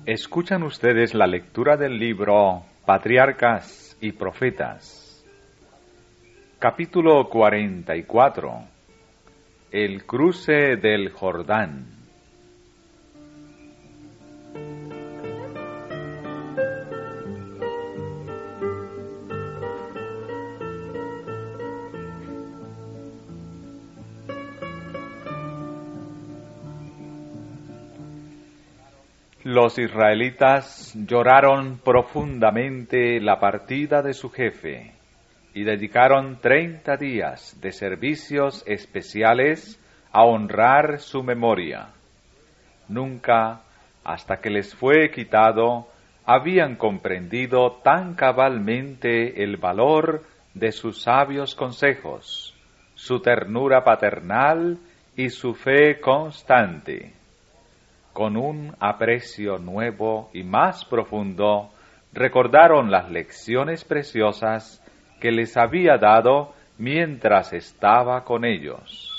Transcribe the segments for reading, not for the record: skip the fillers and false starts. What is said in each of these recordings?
Escuchan ustedes la lectura del libro Patriarcas y Profetas. Capítulo 44. El cruce del Jordán. Los israelitas lloraron profundamente la partida de su jefe y dedicaron 30 días de servicios especiales a honrar su memoria. Nunca, hasta que les fue quitado, habían comprendido tan cabalmente el valor de sus sabios consejos, su ternura paternal y su fe constante. Con un aprecio nuevo y más profundo, recordaron las lecciones preciosas que les había dado mientras estaba con ellos.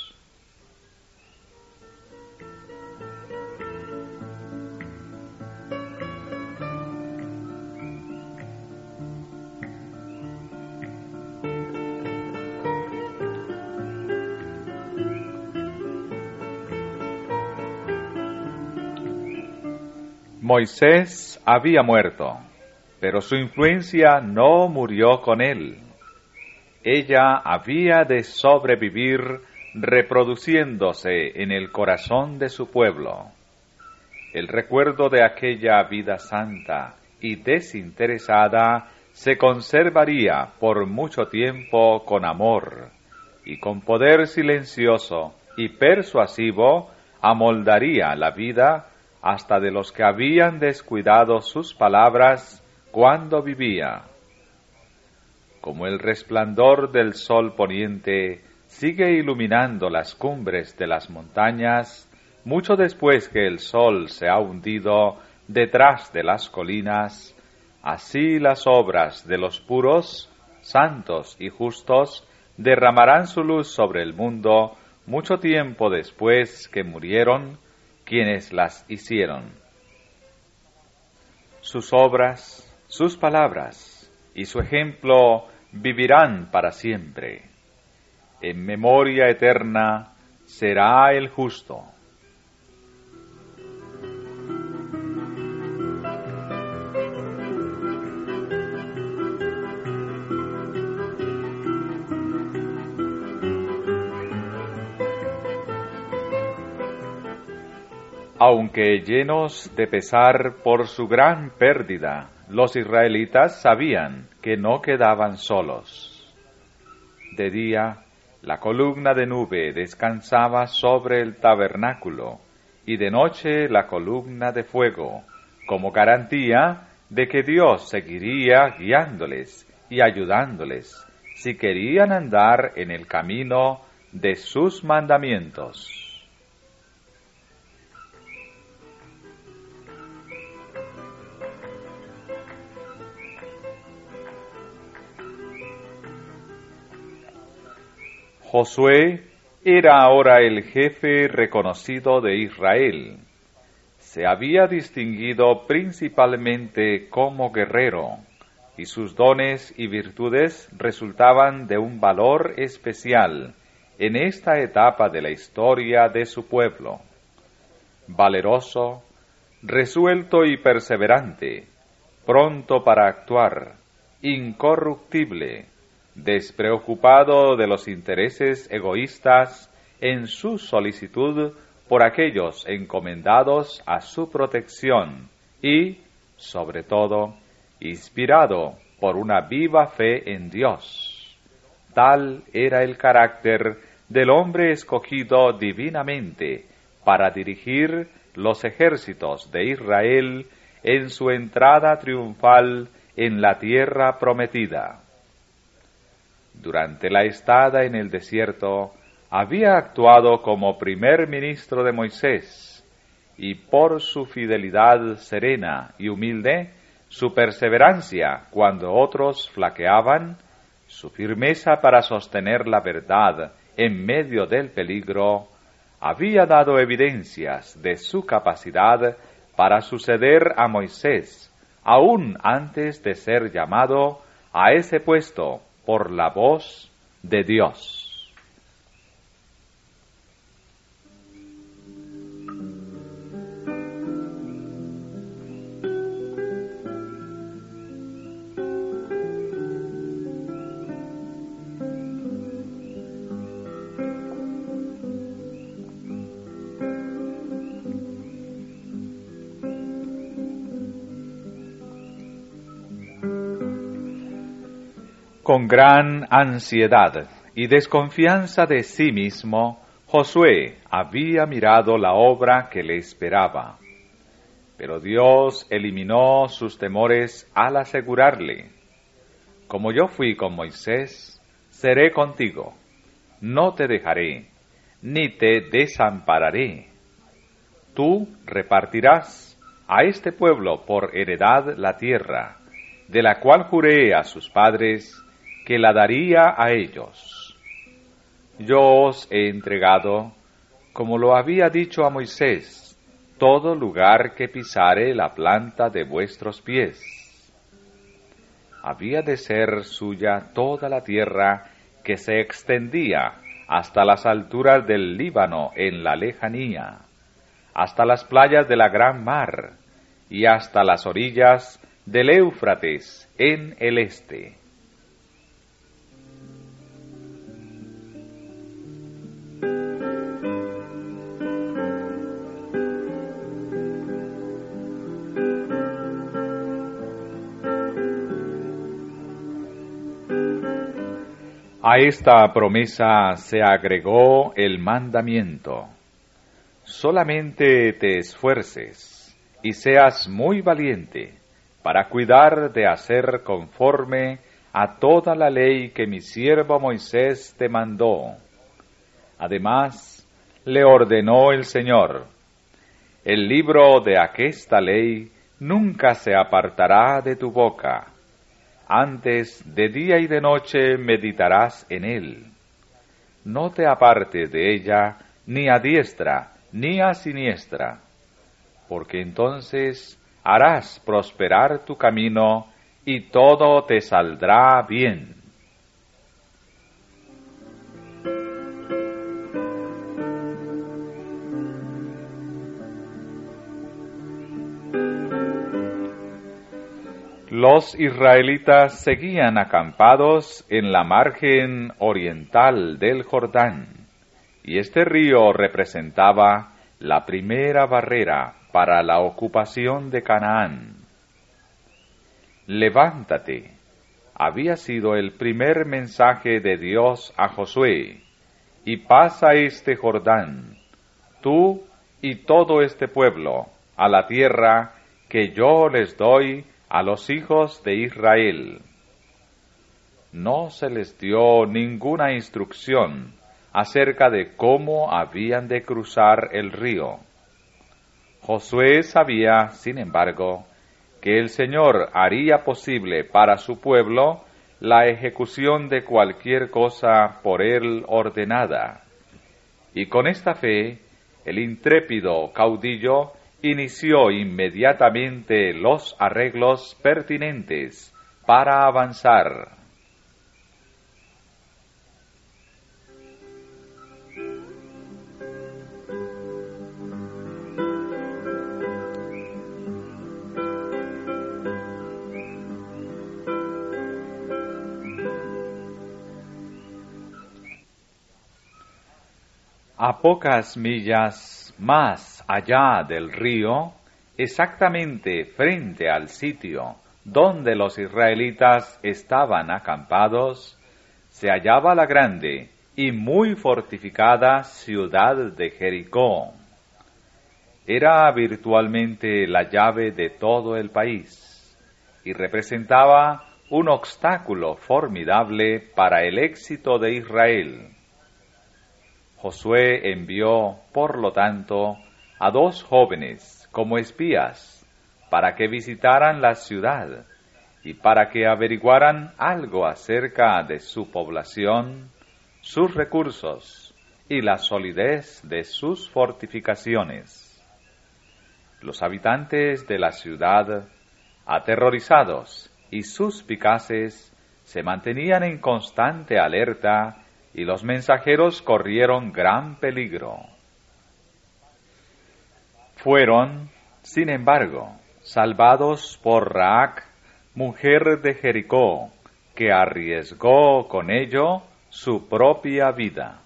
Moisés había muerto, pero su influencia no murió con él. Ella había de sobrevivir reproduciéndose en el corazón de su pueblo. El recuerdo de aquella vida santa y desinteresada se conservaría por mucho tiempo con amor, y con poder silencioso y persuasivo amoldaría la vida hasta de los que habían descuidado sus palabras cuando vivía. Como el resplandor del sol poniente sigue iluminando las cumbres de las montañas, mucho después que el sol se ha hundido detrás de las colinas, así las obras de los puros, santos y justos derramarán su luz sobre el mundo mucho tiempo después que murieron quienes las hicieron. Sus obras, sus palabras y su ejemplo vivirán para siempre. En memoria eterna será el justo. Aunque llenos de pesar por su gran pérdida, los israelitas sabían que no quedaban solos. De día, la columna de nube descansaba sobre el tabernáculo, y de noche la columna de fuego, como garantía de que Dios seguiría guiándoles y ayudándoles, si querían andar en el camino de sus mandamientos. Josué era ahora el jefe reconocido de Israel. Se había distinguido principalmente como guerrero, y sus dones y virtudes resultaban de un valor especial en esta etapa de la historia de su pueblo. Valeroso, resuelto y perseverante, pronto para actuar, incorruptible, despreocupado de los intereses egoístas en su solicitud por aquellos encomendados a su protección y, sobre todo, inspirado por una viva fe en Dios. Tal era el carácter del hombre escogido divinamente para dirigir los ejércitos de Israel en su entrada triunfal en la tierra prometida. Durante la estada en el desierto, había actuado como primer ministro de Moisés, y por su fidelidad serena y humilde, su perseverancia cuando otros flaqueaban, su firmeza para sostener la verdad en medio del peligro, había dado evidencias de su capacidad para suceder a Moisés, aún antes de ser llamado a ese puesto por la voz de Dios. Con gran ansiedad y desconfianza de sí mismo, Josué había mirado la obra que le esperaba. Pero Dios eliminó sus temores al asegurarle: como yo fui con Moisés, seré contigo. No te dejaré, ni te desampararé. Tú repartirás a este pueblo por heredad la tierra, de la cual juré a sus padres que la daría a ellos. Yo os he entregado, como lo había dicho a Moisés, todo lugar que pisare la planta de vuestros pies. Había de ser suya toda la tierra que se extendía hasta las alturas del Líbano en la lejanía, hasta las playas de la gran mar y hasta las orillas del Éufrates en el este. A esta promesa se agregó el mandamiento: solamente te esfuerces y seas muy valiente para cuidar de hacer conforme a toda la ley que mi siervo Moisés te mandó. Además, le ordenó el Señor: el libro de aquesta ley nunca se apartará de tu boca. Antes de día y de noche meditarás en él. No te apartes de ella ni a diestra ni a siniestra, porque entonces harás prosperar tu camino y todo te saldrá bien. Los israelitas seguían acampados en la margen oriental del Jordán, y este río representaba la primera barrera para la ocupación de Canaán. Levántate, había sido el primer mensaje de Dios a Josué, y pasa este Jordán, tú y todo este pueblo, a la tierra que yo les doy a los hijos de Israel. No se les dio ninguna instrucción acerca de cómo habían de cruzar el río. Josué sabía, sin embargo, que el Señor haría posible para su pueblo la ejecución de cualquier cosa por él ordenada. Y con esta fe, el intrépido caudillo inició inmediatamente los arreglos pertinentes para avanzar. A pocas millas más allá del río, exactamente frente al sitio donde los israelitas estaban acampados, se hallaba la grande y muy fortificada ciudad de Jericó. Era virtualmente la llave de todo el país y representaba un obstáculo formidable para el éxito de Israel. Josué envió, por lo tanto, a 2 jóvenes como espías para que visitaran la ciudad y para que averiguaran algo acerca de su población, sus recursos y la solidez de sus fortificaciones. Los habitantes de la ciudad, aterrorizados y suspicaces, se mantenían en constante alerta y los mensajeros corrieron gran peligro. Fueron, sin embargo, salvados por Raac, mujer de Jericó, que arriesgó con ello su propia vida.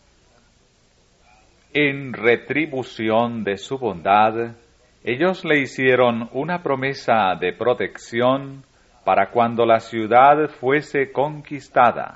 En retribución de su bondad, ellos le hicieron una promesa de protección para cuando la ciudad fuese conquistada.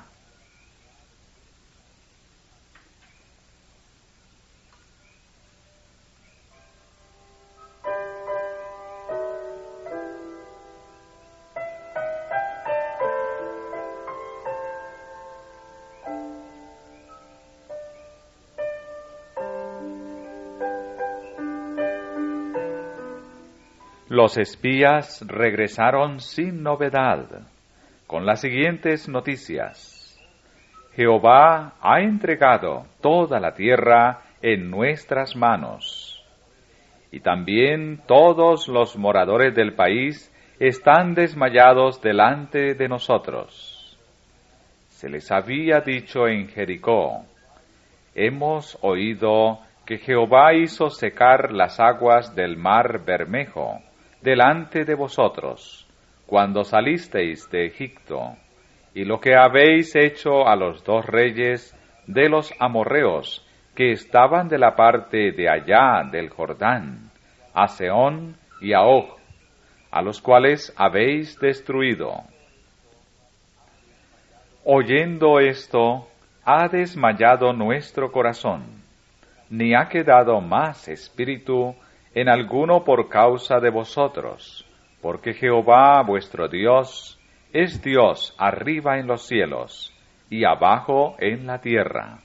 Los espías regresaron sin novedad, con las siguientes noticias. Jehová ha entregado toda la tierra en nuestras manos, y también todos los moradores del país están desmayados delante de nosotros. Se les había dicho en Jericó: hemos oído que Jehová hizo secar las aguas del mar Bermejo delante de vosotros, cuando salisteis de Egipto, y lo que habéis hecho a los dos reyes de los amorreos que estaban de la parte de allá del Jordán, a Sehón y a Og, a los cuales habéis destruido. Oyendo esto, ha desmayado nuestro corazón, ni ha quedado más espíritu en alguno por causa de vosotros, porque Jehová vuestro Dios es Dios arriba en los cielos y abajo en la tierra.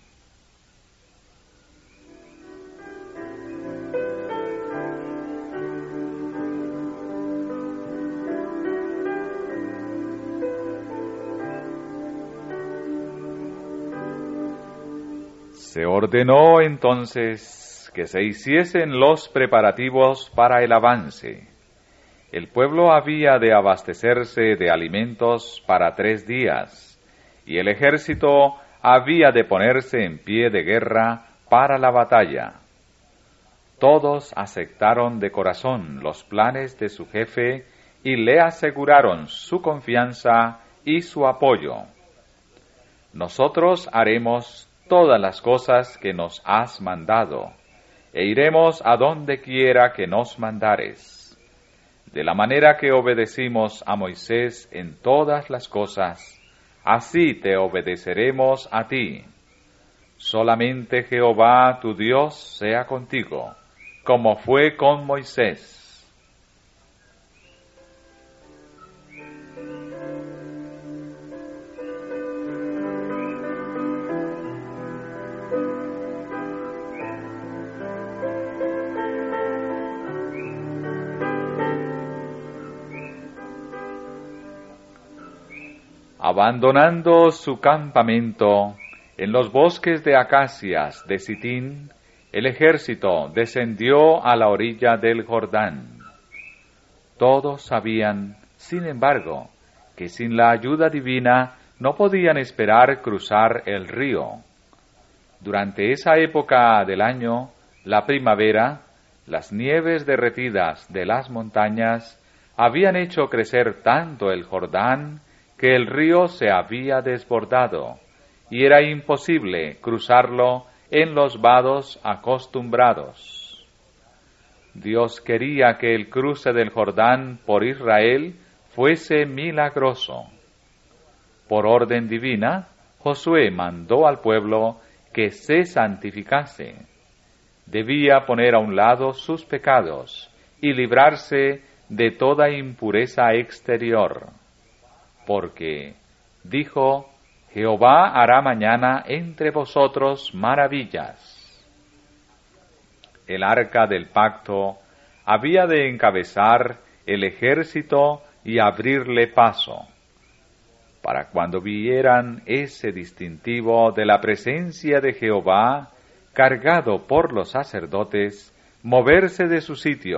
Se ordenó entonces que se hiciesen los preparativos para el avance. El pueblo había de abastecerse de alimentos para 3 días, y el ejército había de ponerse en pie de guerra para la batalla. Todos aceptaron de corazón los planes de su jefe y le aseguraron su confianza y su apoyo. Nosotros haremos todas las cosas que nos has mandado, e iremos a donde quiera que nos mandares. De la manera que obedecimos a Moisés en todas las cosas, así te obedeceremos a ti. Solamente Jehová tu Dios sea contigo, como fue con Moisés. Abandonando su campamento en los bosques de acacias de Sitín, el ejército descendió a la orilla del Jordán. Todos sabían, sin embargo, que sin la ayuda divina no podían esperar cruzar el río. Durante esa época del año, la primavera, las nieves derretidas de las montañas habían hecho crecer tanto el Jordán que el río se había desbordado, y era imposible cruzarlo en los vados acostumbrados. Dios quería que el cruce del Jordán por Israel fuese milagroso. Por orden divina, Josué mandó al pueblo que se santificase. Debía poner a un lado sus pecados y librarse de toda impureza exterior. Porque, dijo, Jehová hará mañana entre vosotros maravillas. El arca del pacto había de encabezar el ejército y abrirle paso. Para cuando vieran ese distintivo de la presencia de Jehová, cargado por los sacerdotes, moverse de su sitio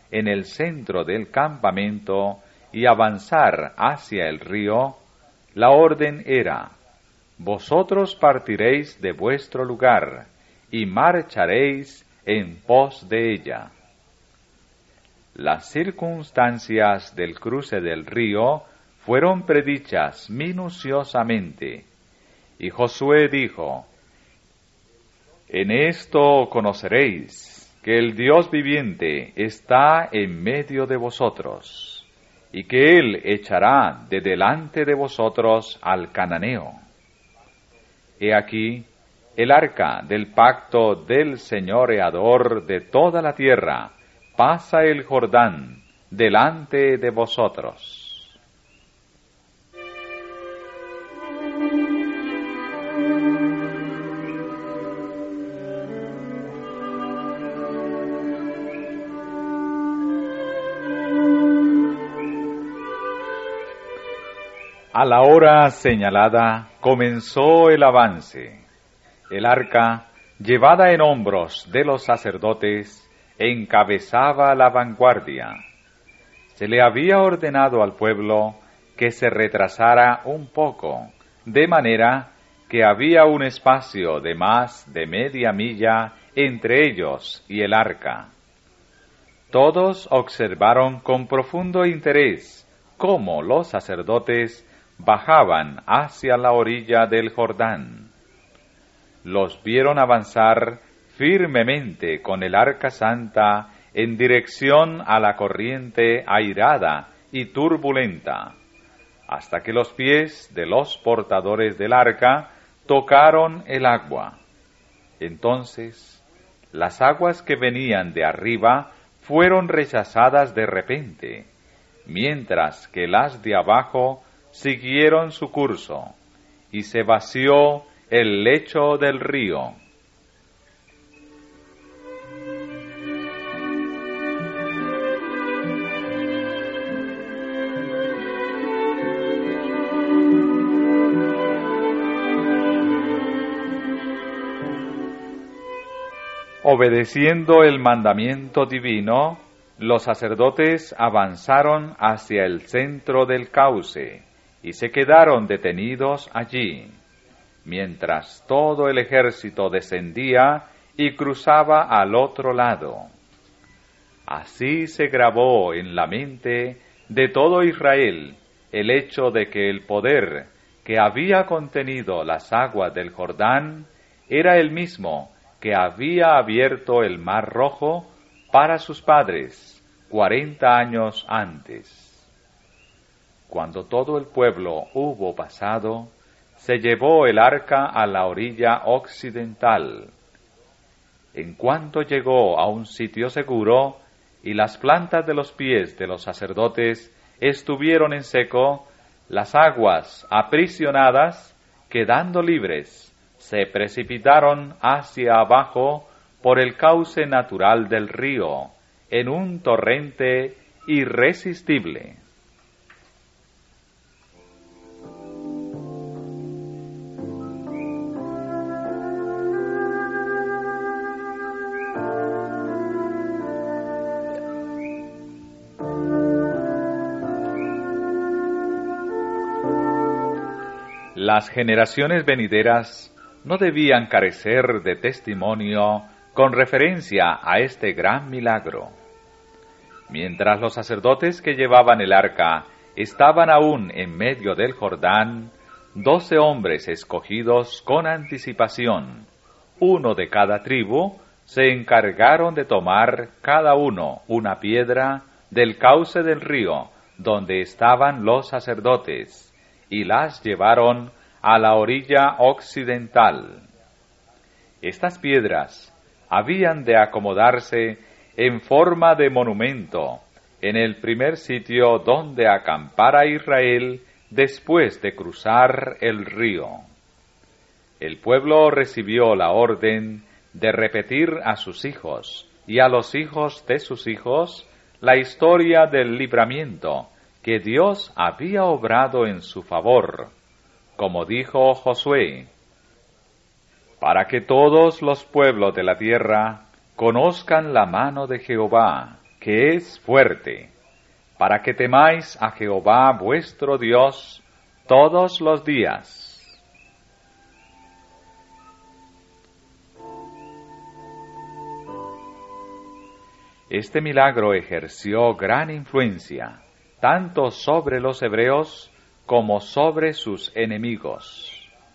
en el centro del campamento y avanzar hacia el río, la orden era: vosotros partiréis de vuestro lugar y marcharéis en pos de ella. Las circunstancias del cruce del río fueron predichas minuciosamente, y Josué dijo: en esto conoceréis que el Dios viviente está en medio de vosotros, y que Él echará de delante de vosotros al cananeo. He aquí, el arca del pacto del señoreador de toda la tierra pasa el Jordán delante de vosotros. A la hora señalada comenzó el avance. El arca, llevada en hombros de los sacerdotes, encabezaba la vanguardia. Se le había ordenado al pueblo que se retrasara un poco, de manera que había un espacio de más de media milla entre ellos y el arca. Todos observaron con profundo interés cómo los sacerdotes bajaban hacia la orilla del Jordán. Los vieron avanzar firmemente con el arca santa en dirección a la corriente airada y turbulenta, hasta que los pies de los portadores del arca tocaron el agua. Entonces, las aguas que venían de arriba fueron rechazadas de repente, mientras que las de abajo siguieron su curso, y se vació el lecho del río. Obedeciendo el mandamiento divino, los sacerdotes avanzaron hacia el centro del cauce y se quedaron detenidos allí, mientras todo el ejército descendía y cruzaba al otro lado. Así se grabó en la mente de todo Israel el hecho de que el poder que había contenido las aguas del Jordán era el mismo que había abierto el Mar Rojo para sus padres 40 años antes. Cuando todo el pueblo hubo pasado, se llevó el arca a la orilla occidental. En cuanto llegó a un sitio seguro y las plantas de los pies de los sacerdotes estuvieron en seco, las aguas aprisionadas, quedando libres, se precipitaron hacia abajo por el cauce natural del río, en un torrente irresistible. Las generaciones venideras no debían carecer de testimonio con referencia a este gran milagro. Mientras los sacerdotes que llevaban el arca estaban aún en medio del Jordán, 12 hombres escogidos con anticipación, uno de cada tribu, se encargaron de tomar cada uno una piedra del cauce del río donde estaban los sacerdotes, y las llevaron a la orilla occidental. Estas piedras habían de acomodarse en forma de monumento en el primer sitio donde acampara Israel después de cruzar el río. El pueblo recibió la orden de repetir a sus hijos y a los hijos de sus hijos la historia del libramiento que Dios había obrado en su favor, como dijo Josué, para que todos los pueblos de la tierra conozcan la mano de Jehová, que es fuerte, para que temáis a Jehová vuestro Dios todos los días. Este milagro ejerció gran influencia, tanto sobre los hebreos como sobre sus enemigos.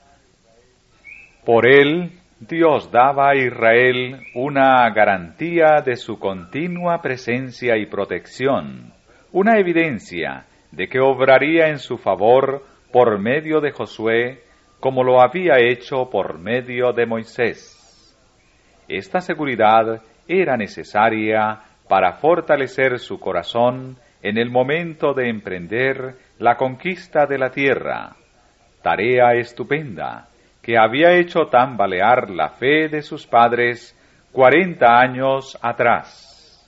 Por él, Dios daba a Israel una garantía de su continua presencia y protección, una evidencia de que obraría en su favor por medio de Josué, como lo había hecho por medio de Moisés. Esta seguridad era necesaria para fortalecer su corazón en el momento de emprender la conquista de la tierra, tarea estupenda que había hecho tambalear la fe de sus padres 40 años atrás.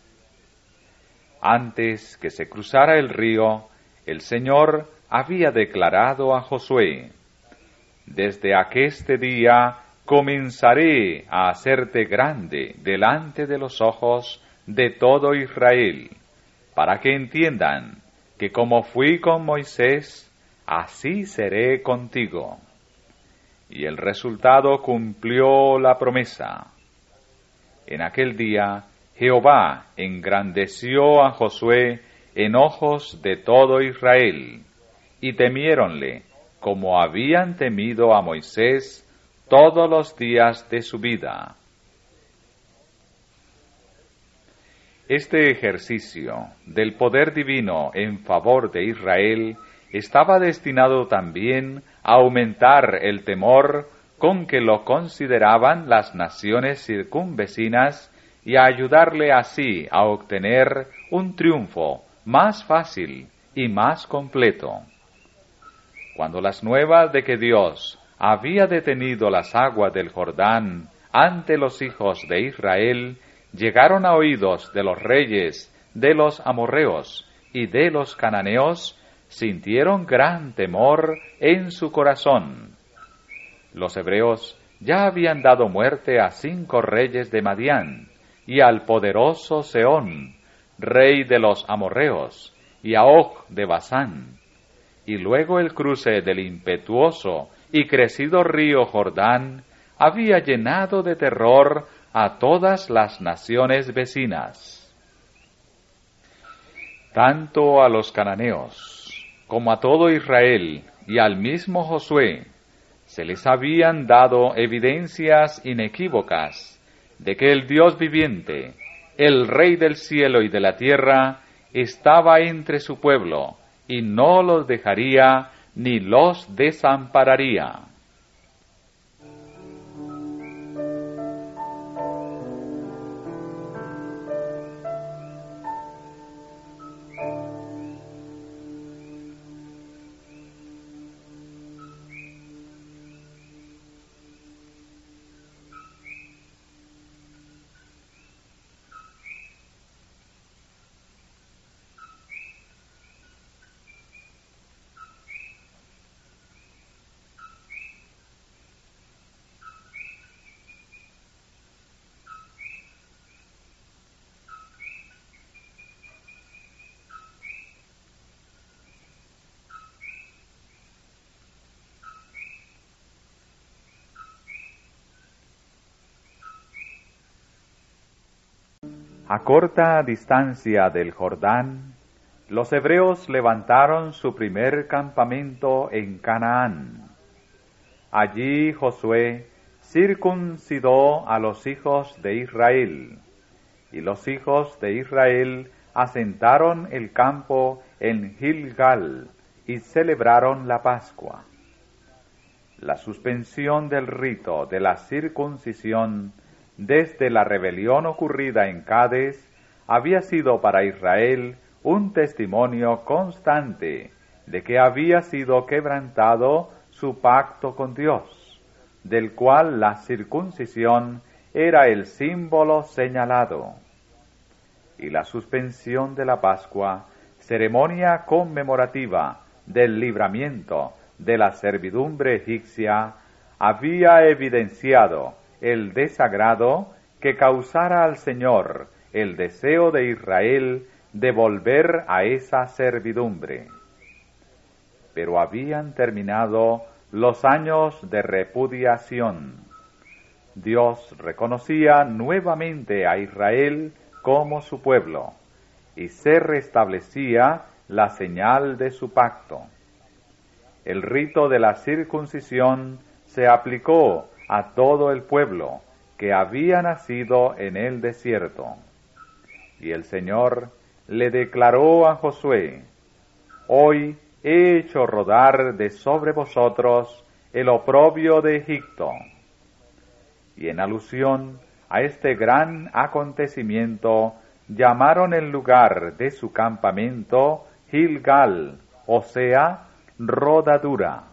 Antes que se cruzara el río, el Señor había declarado a Josué: «Desde aqueste día comenzaré a hacerte grande delante de los ojos de todo Israel, para que entiendan que como fui con Moisés, así seré contigo». Y el resultado cumplió la promesa. En aquel día, Jehová engrandeció a Josué en ojos de todo Israel, y temiéronle como habían temido a Moisés todos los días de su vida. Este ejercicio del poder divino en favor de Israel estaba destinado también a aumentar el temor con que lo consideraban las naciones circunvecinas y a ayudarle así a obtener un triunfo más fácil y más completo. Cuando las nuevas de que Dios había detenido las aguas del Jordán ante los hijos de Israel llegaron a oídos de los reyes de los amorreos y de los cananeos, sintieron gran temor en su corazón. Los hebreos ya habían dado muerte a 5 reyes de Madián, y al poderoso Sehón, rey de los amorreos, y a Og de Basán. Y luego el cruce del impetuoso y crecido río Jordán había llenado de terror a todas las naciones vecinas. Tanto a los cananeos como a todo Israel y al mismo Josué se les habían dado evidencias inequívocas de que el Dios viviente, el Rey del cielo y de la tierra, estaba entre su pueblo y no los dejaría ni los desampararía. A corta distancia del Jordán, los hebreos levantaron su primer campamento en Canaán. Allí Josué circuncidó a los hijos de Israel, y los hijos de Israel asentaron el campo en Gilgal y celebraron la Pascua. La suspensión del rito de la circuncisión desde la rebelión ocurrida en Cades había sido para Israel un testimonio constante de que había sido quebrantado su pacto con Dios, del cual la circuncisión era el símbolo señalado. Y la suspensión de la Pascua, ceremonia conmemorativa del libramiento de la servidumbre egipcia, había evidenciado el desagrado que causara al Señor el deseo de Israel de volver a esa servidumbre. Pero habían terminado los años de repudiación. Dios reconocía nuevamente a Israel como su pueblo, y se restablecía la señal de su pacto. El rito de la circuncisión se aplicó a todo el pueblo que había nacido en el desierto. Y el Señor le declaró a Josué: «Hoy he hecho rodar de sobre vosotros el oprobio de Egipto». Y en alusión a este gran acontecimiento, llamaron el lugar de su campamento Gilgal, o sea, rodadura.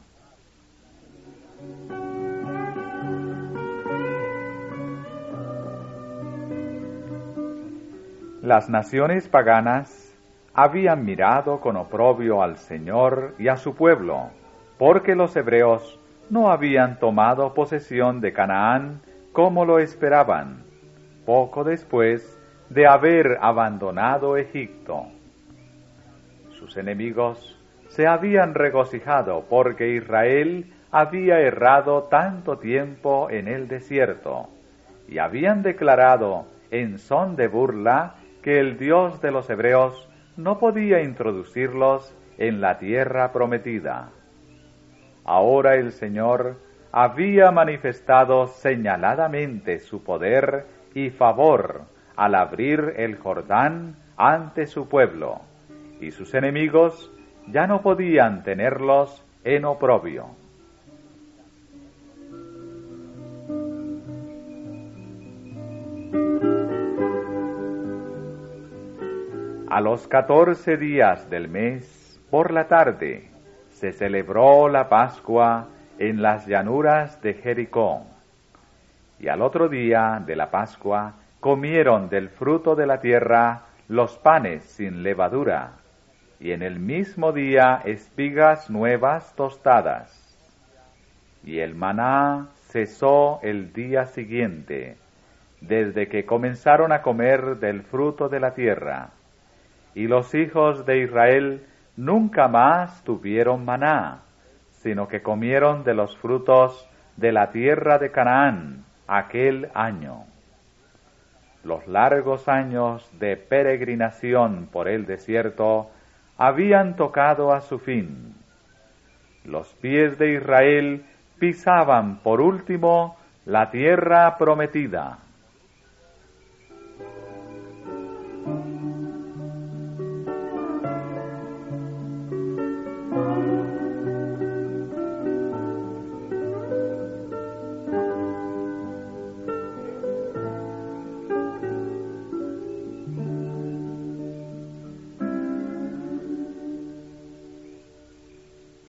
Las naciones paganas habían mirado con oprobio al Señor y a su pueblo, porque los hebreos no habían tomado posesión de Canaán como lo esperaban, poco después de haber abandonado Egipto. Sus enemigos se habían regocijado porque Israel había errado tanto tiempo en el desierto, y habían declarado en son de burla que el Dios de los hebreos no podía introducirlos en la tierra prometida. Ahora el Señor había manifestado señaladamente su poder y favor al abrir el Jordán ante su pueblo, y sus enemigos ya no podían tenerlos en oprobio. A los 14 días del mes, por la tarde, se celebró la Pascua en las llanuras de Jericó. Y al otro día de la Pascua comieron del fruto de la tierra los panes sin levadura, y en el mismo día espigas nuevas tostadas. Y el maná cesó el día siguiente, desde que comenzaron a comer del fruto de la tierra. Y los hijos de Israel nunca más tuvieron maná, sino que comieron de los frutos de la tierra de Canaán aquel año. Los largos años de peregrinación por el desierto habían tocado a su fin. Los pies de Israel pisaban por último la tierra prometida.